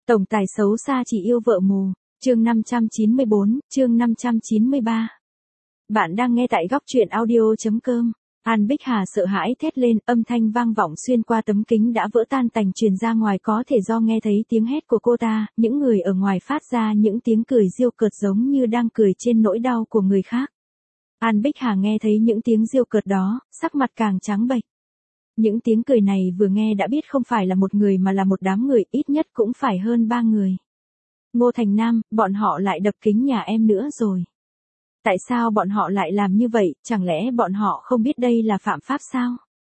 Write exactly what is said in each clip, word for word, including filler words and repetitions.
Tổng tài xấu xa chỉ yêu vợ mù. Chương năm trăm chín mươi bốn, chương năm trăm chín mươi ba. Bạn đang nghe tại góc truyện audio chấm com. An Bích Hà sợ hãi thét lên, âm thanh vang vọng xuyên qua tấm kính đã vỡ tan tành truyền ra ngoài, có thể do nghe thấy tiếng hét của cô ta, những người ở ngoài phát ra những tiếng cười giễu cợt giống như đang cười trên nỗi đau của người khác. An Bích Hà nghe thấy những tiếng giễu cợt đó, sắc mặt càng trắng bệch. Những tiếng cười này vừa nghe đã biết không phải là một người mà là một đám người, ít nhất cũng phải hơn ba người. Ngô Thành Nam, bọn họ lại đập kính nhà em nữa rồi. Tại sao bọn họ lại làm như vậy, chẳng lẽ bọn họ không biết đây là phạm pháp sao?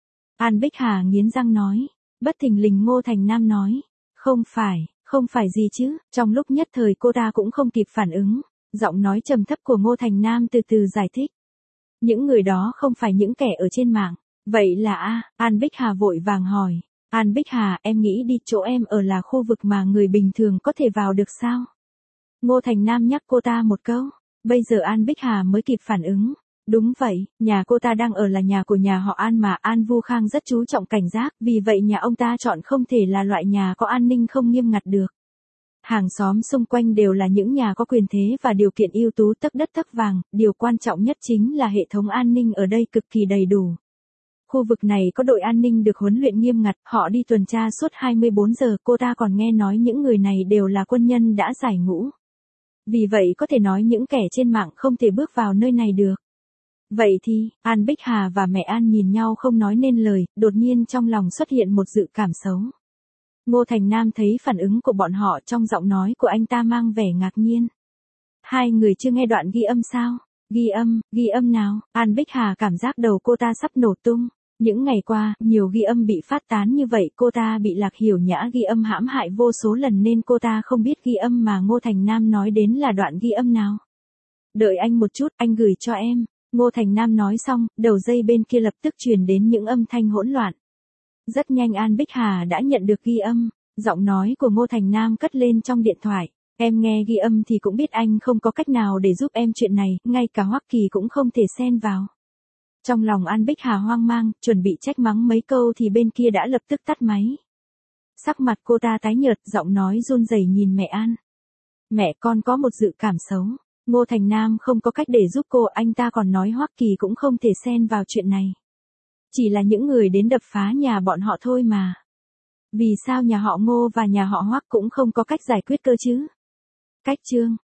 An Bích Hà nghiến răng nói. Bất thình lình Ngô Thành Nam nói. Không phải, không phải gì chứ, trong lúc nhất thời cô ta cũng không kịp phản ứng. Giọng nói trầm thấp của Ngô Thành Nam từ từ giải thích. Những người đó không phải những kẻ ở trên mạng. Vậy là a? An Bích Hà vội vàng hỏi. An Bích Hà, em nghĩ đi, chỗ em ở là khu vực mà người bình thường có thể vào được sao? Ngô Thành Nam nhắc cô ta một câu. Bây giờ An Bích Hà mới kịp phản ứng. Đúng vậy, nhà cô ta đang ở là nhà của nhà họ An mà An Vu Khang rất chú trọng cảnh giác, vì vậy nhà ông ta chọn không thể là loại nhà có an ninh không nghiêm ngặt được. Hàng xóm xung quanh đều là những nhà có quyền thế và điều kiện ưu tú tấc đất tấc vàng, điều quan trọng nhất chính là hệ thống an ninh ở đây cực kỳ đầy đủ. Khu vực này có đội an ninh được huấn luyện nghiêm ngặt, họ đi tuần tra suốt hai mươi bốn giờ, cô ta còn nghe nói những người này đều là quân nhân đã giải ngũ. Vì vậy có thể nói những kẻ trên mạng không thể bước vào nơi này được. Vậy thì, An Bích Hà và mẹ An nhìn nhau không nói nên lời, đột nhiên trong lòng xuất hiện một dự cảm xấu. Ngô Thành Nam thấy phản ứng của bọn họ, trong giọng nói của anh ta mang vẻ ngạc nhiên. Hai người chưa nghe đoạn ghi âm sao? Ghi âm, ghi âm nào? An Bích Hà cảm giác đầu cô ta sắp nổ tung. Những ngày qua, nhiều ghi âm bị phát tán như vậy, cô ta bị Lạc Hiểu Nhã ghi âm hãm hại vô số lần nên cô ta không biết ghi âm mà Ngô Thành Nam nói đến là đoạn ghi âm nào. Đợi anh một chút, anh gửi cho em. Ngô Thành Nam nói xong, đầu dây bên kia lập tức truyền đến những âm thanh hỗn loạn. Rất nhanh An Bích Hà đã nhận được ghi âm, giọng nói của Ngô Thành Nam cất lên trong điện thoại. Em nghe ghi âm thì cũng biết anh không có cách nào để giúp em chuyện này, ngay cả Hoắc Kỳ cũng không thể xen vào. Trong lòng An Bích Hà hoang mang, chuẩn bị trách mắng mấy câu thì bên kia đã lập tức tắt máy. Sắc mặt cô ta tái nhợt, giọng nói run rẩy nhìn mẹ An. Mẹ, con có một dự cảm xấu. Ngô Thành Nam không có cách để giúp cô, anh ta còn nói Hoắc Kỳ cũng không thể xen vào chuyện này. Chỉ là những người đến đập phá nhà bọn họ thôi mà. Vì sao nhà họ Ngô và nhà họ Hoắc cũng không có cách giải quyết cơ chứ? Cách chương,